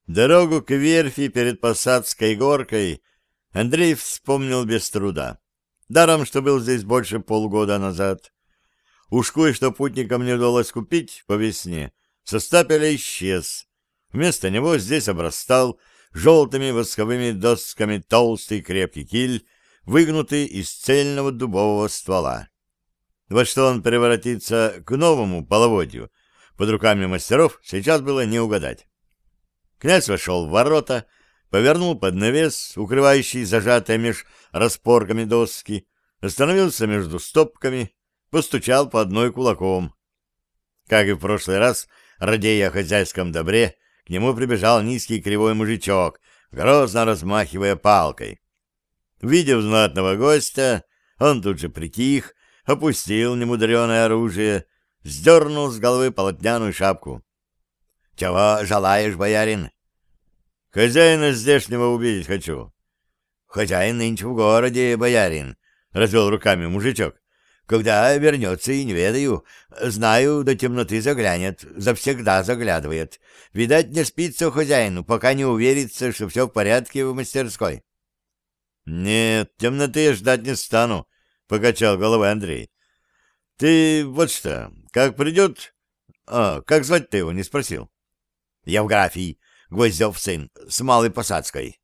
Дорогу к верфи перед Посадской горкой Андрей вспомнил без труда. Даром, что был здесь больше полгода назад. Уж кое-что путникам не удалось купить по весне, со стапеля исчез. Вместо него здесь обрастал желтыми восковыми досками толстый крепкий киль, выгнутый из цельного дубового ствола. Во что он превратится к новому половодью, под руками мастеров сейчас было не угадать. Князь вошел в ворота, повернул под навес, укрывающий зажатые меж распорками доски, остановился между стопками, постучал по одной кулаком. Как и в прошлый раз, радея о хозяйском добре, к нему прибежал низкий кривой мужичок, грозно размахивая палкой. Увидев знатного гостя, он тут же притих, опустил немудреное оружие, сдернул с головы полотняную шапку. — Чего желаешь, боярин? — Хозяина здешнего увидеть хочу. — Хозяин нынче в городе, боярин, — развел руками мужичок. — Когда вернется, и не ведаю. Знаю, до темноты заглянет, завсегда заглядывает. Видать, не спится хозяину, пока не уверится, что все в порядке в мастерской. — Нет, темноты я ждать не стану, — покачал головой Андрей. — Ты вот что, как придет... как звать ты его, не спросил? — Евграфий, Гвоздев сын, с Малой Посадской.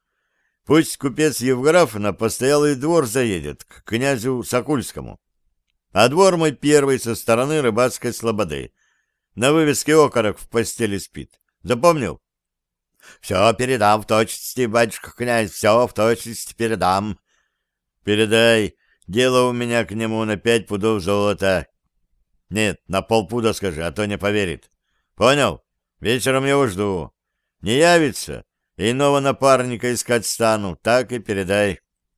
— Пусть купец Евграф на постоялый двор заедет, к князю Сокульскому. А двор мой первый со стороны рыбацкой слободы. На вывеске окорок в постели спит. Запомнил? — Все передам в точности, батюшка князь, все в точности передам. — Передай, дело у меня к нему на 5 пудов золота. Нет, на полпуда скажи, а то не поверит. Понял? Вечером его жду. Не явится, иного напарника искать стану, так и передай.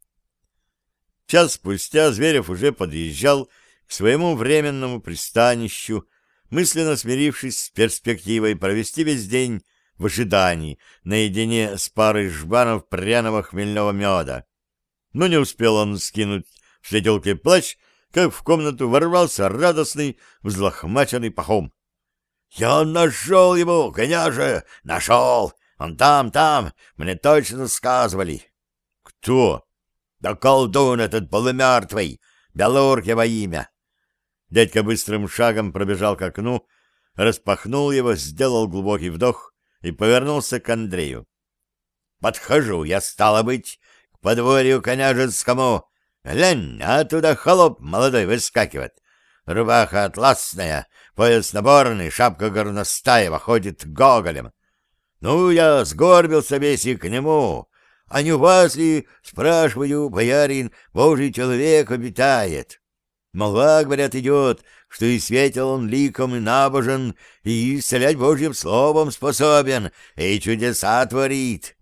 Час спустя Зверев уже подъезжал к своему временному пристанищу, мысленно смирившись с перспективой провести весь день в ожидании, наедине с парой жбанов пряного хмельного меда. Но не успел он скинуть в светелке плащ, как в комнату ворвался радостный, взлохмаченный Пахом. — Я нашел его, княже, нашел! Он там, мне точно сказывали. — Кто? — Да колдун этот полумертвый, Белурк его имя. Дядька быстрым шагом пробежал к окну, распахнул его, сделал глубокий вдох и повернулся к Андрею. — Подхожу я, стало быть, к подворью княжескому. Глянь, оттуда холоп молодой выскакивает. Рубаха атласная, пояс наборный, шапка горностаева, ходит гоголем. Ну, я сгорбился весь и к нему. А не у вас ли, спрашиваю, боярин, божий человек обитает? Молва, говорят, идет, что и светил он ликом и набожен, и исцелять божьим словом способен, и чудеса творит.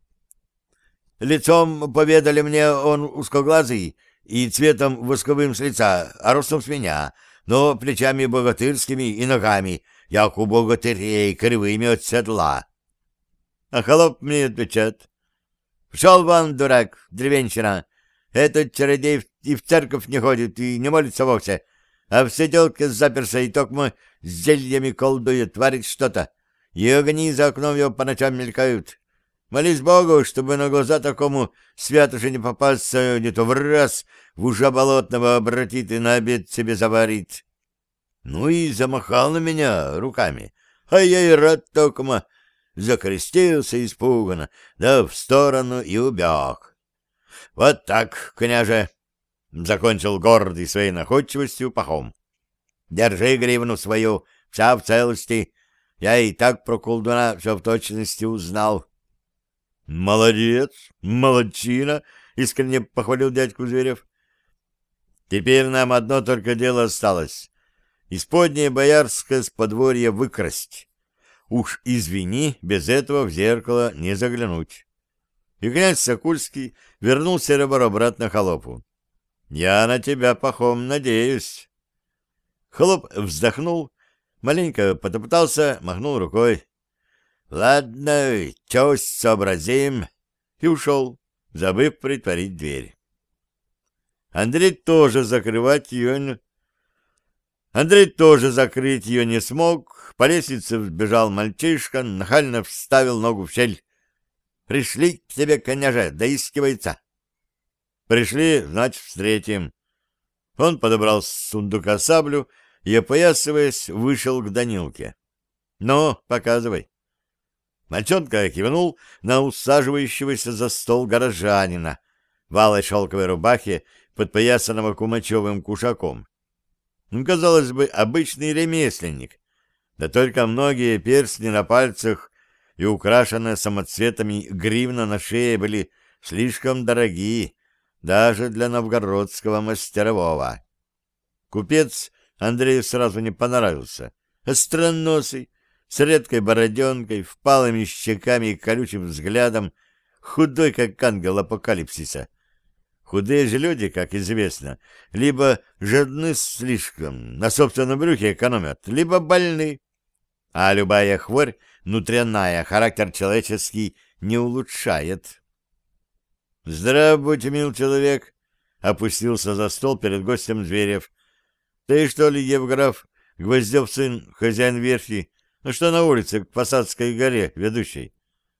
Лицом, поведали мне, он узкоглазый, и цветом восковым с лица, а ростом с меня, но плечами богатырскими и ногами, як у богатырей, кривыми от седла. А холоп мне отвечает: «Пшел вон, дурак, деревенщина, этот чародей и в церковь не ходит, и не молится вовсе, а в сиделке заперся и токмо с зельями колдует, творит что-то, и огни за окном его по ночам мелькают. Молись Богу, чтобы на глаза такому святоше не попасться, не то в раз в ужа болотного обратит и на обед себе заварит». Ну и замахал на меня руками, а я и рад токмо, закрестился испуганно, да в сторону и убег. — Вот так, княже, — закончил гордый своей находчивостью Пахом. — Держи гривну свою, вся в целости. Я и так про колдуна все в точности узнал. — Молодец, молодчина, — искренне похвалил дядьку Зверев. — Теперь нам одно только дело осталось. Исподнее боярское с подворья выкрасть. Уж извини, без этого в зеркало не заглянуть. И князь Сокульский вернул серебро обратно холопу. — Я на тебя, Пахом, надеюсь. Холоп вздохнул, маленько потоптался, махнул рукой. — Ладно, чёсь сообразим, и ушел, забыв притворить дверь. Андрей тоже закрывать ее... Андрей тоже закрыть ее не смог. По лестнице взбежал мальчишка, нахально вставил ногу в щель. «Пришли к тебе, коняже, доискивается». «Пришли, значит, встретим». Он подобрал с сундука саблю и, опоясываясь, вышел к Данилке. «Ну, показывай». Мальчонка кивнул на усаживающегося за стол горожанина в алой шелковой рубахе, подпоясанного кумачевым кушаком. Казалось бы, обычный ремесленник, да только многие перстни на пальцах и украшенные самоцветами гривна на шее были слишком дорогие даже для новгородского мастерового. Купец Андрею сразу не понравился. Остроносый, с редкой бороденкой, впалыми щеками и колючим взглядом, худой, как ангел апокалипсиса. Худые же люди, как известно, либо жадны слишком, на собственном брюхе экономят, либо больны. А любая хворь внутренняя характер человеческий не улучшает. — Здрав будь, мил человек! — опустился за стол перед гостем Зверев. — Ты что ли, Евграф, Гвоздев сын, хозяин верфи, что на улице к Посадской горе ведущей?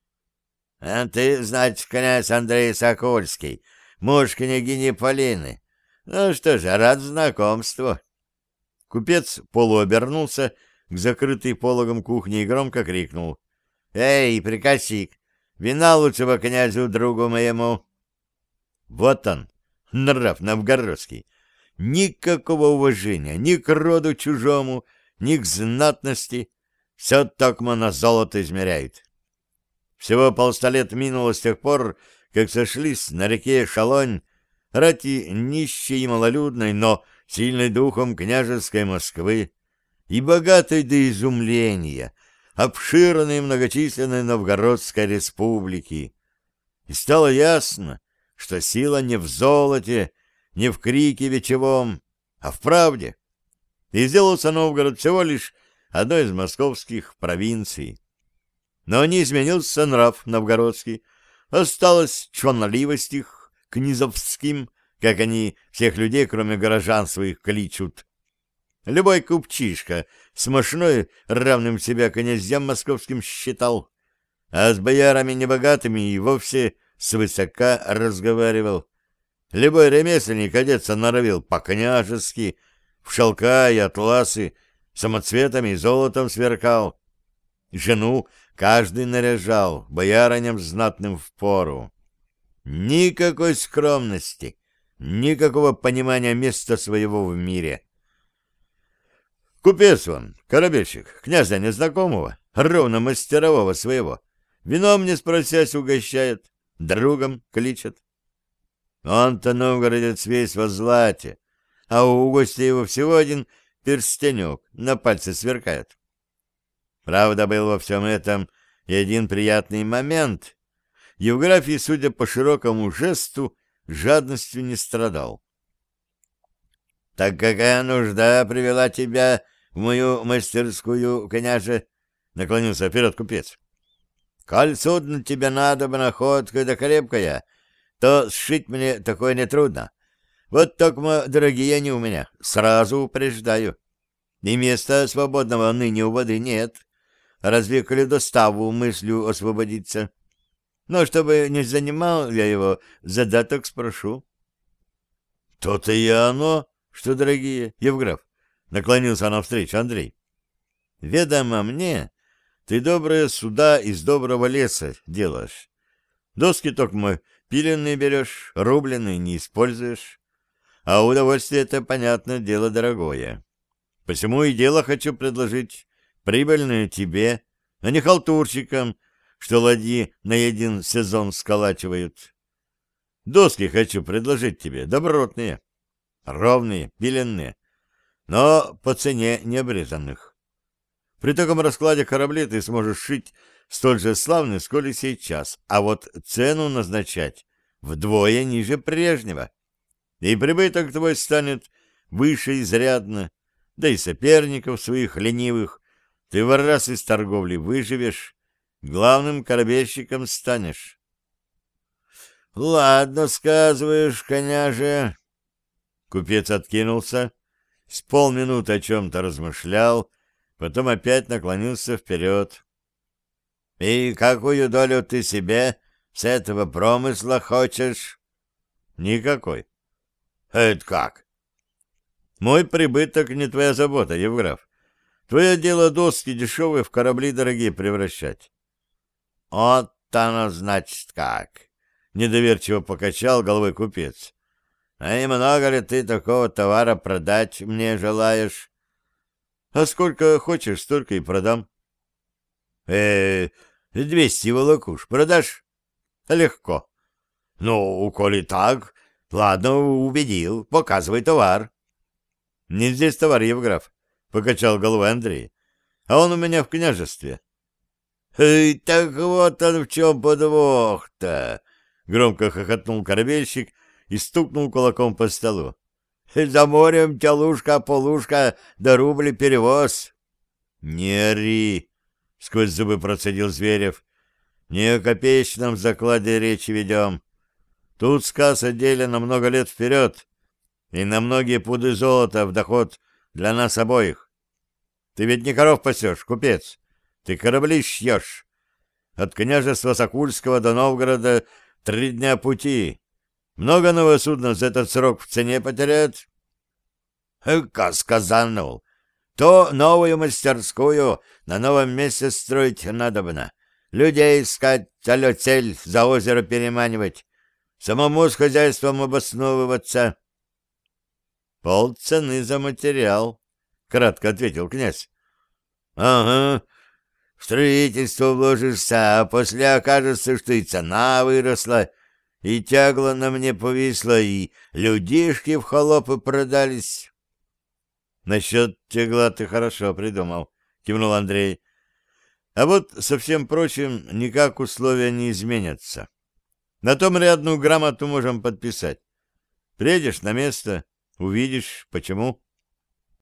— А ты, значит, князь Андрей Сокольский, муж княгини Полины. Ну что же, рад знакомству. Купец полуобернулся к закрытой пологом кухне и громко крикнул: «Эй, приказчик, вина лучшего князю другу моему!» Вот он, нрав новгородский. Никакого уважения ни к роду чужому, ни к знатности. Все токмо на золото измеряет. Всего 100 лет минуло с тех пор, как сошлись на реке Шалонь рати нищей и малолюдной, но сильной духом княжеской Москвы и богатой до изумления, обширной и многочисленной Новгородской республики. И стало ясно, что сила не в золоте, не в крике вечевом, а в правде. И сделался Новгород всего лишь одной из московских провинций. Но не изменился нрав новгородский, осталась чванливость их князовским, как они всех людей, кроме горожан своих, кличут. Любой купчишка с мошной равным себя князьям московским считал, а с боярами небогатыми и вовсе свысока разговаривал. Любой ремесленник одеться норовил по-княжески, в шелка и атласы, самоцветами и золотом сверкал. Жену каждый наряжал, боярыням знатным впору. Никакой скромности, никакого понимания места своего в мире. Купец он, корабельщик, князя незнакомого, ровно мастерового своего, вином не спросясь угощает, другом кличет. Он-то новгородец весь во злате, а у гостя его всего один перстенек на пальце сверкает. Правда, был во всем этом и один приятный момент. Евграфий, судя по широкому жесту, жадностью не страдал. — Так какая нужда привела тебя в мою мастерскую, княже? — наклонился вперед купец. — Коль судно тебе надо, находка да крепкая, то сшить мне такое нетрудно. Вот только дорогие они у меня, сразу упреждаю. И места свободного ныне у воды нет. Разве коли доставу мыслью освободиться? Но чтобы не занимал я его, задаток спрошу. — То-то и оно, что, дорогие, Евграф, — наклонился навстречу Андрей. — Ведомо мне, ты добрые суда из доброго леса делаешь. Доски только пиленные берешь, рубленые не используешь. А удовольствие это, понятно, дело дорогое. Посему и дело хочу предложить прибыльное тебе, а не халтурщикам, что ладьи на один сезон сколачивают. Доски хочу предложить тебе добротные, ровные, пиленные, но по цене необрезанных. При таком раскладе кораблей ты сможешь шить столь же славный, сколь и сейчас, а вот цену назначать вдвое ниже прежнего. И прибыток твой станет выше изрядно, да и соперников своих ленивых ты в раз из торговли выживешь, главным корабельщиком станешь. — Ладно, сказываешь, коняже. Купец откинулся, С полминуты о чем-то размышлял, потом опять наклонился вперед. — И какую долю ты себе с этого промысла хочешь? — Никакой. — Это как? — Мой прибыток не твоя забота, Евграф. Твое дело доски дешевые в корабли дорогие превращать. — Вот оно, значит, как! — недоверчиво покачал головой купец. — А и много ли ты такого товара продать мне желаешь? — А сколько хочешь, столько и продам. — 200 волокуш продашь? — Легко. — Ну, коли так, ладно, убедил, показывай товар. — Не здесь товар, Евграф, — покачал головой Андрей, — а он у меня в княжестве. — Так вот он в чем подвох-то! — громко хохотнул корабельщик и стукнул кулаком по столу. — За морем тялушка-полушка да рубли перевоз. — Не ори! — сквозь зубы процедил Зверев. — Не о копеечном закладе речи ведем. Тут сказ о деле на много лет вперед и на многие пуды золота в доход для нас обоих. Ты ведь не коров пасешь, купец, ты корабли шьешь. От княжества Сокульского до Новгорода 3 дня пути. Много новое судно за этот срок в цене потеряет? Сказанул. То новую мастерскую на новом месте строить надобно. Людей искать, цель за озеро переманивать. Самому с хозяйством обосновываться. — Полцены за материал, — кратко ответил князь. — Ага, в строительство вложишься, а после окажется, что и цена выросла, и тягло на мне повисло, и людишки в холопы продались. — Насчет тягла ты хорошо придумал, — кивнул Андрей. — А вот со всем прочим никак условия не изменятся. На том рядную грамоту можем подписать. Приедешь на место, увидишь, почему.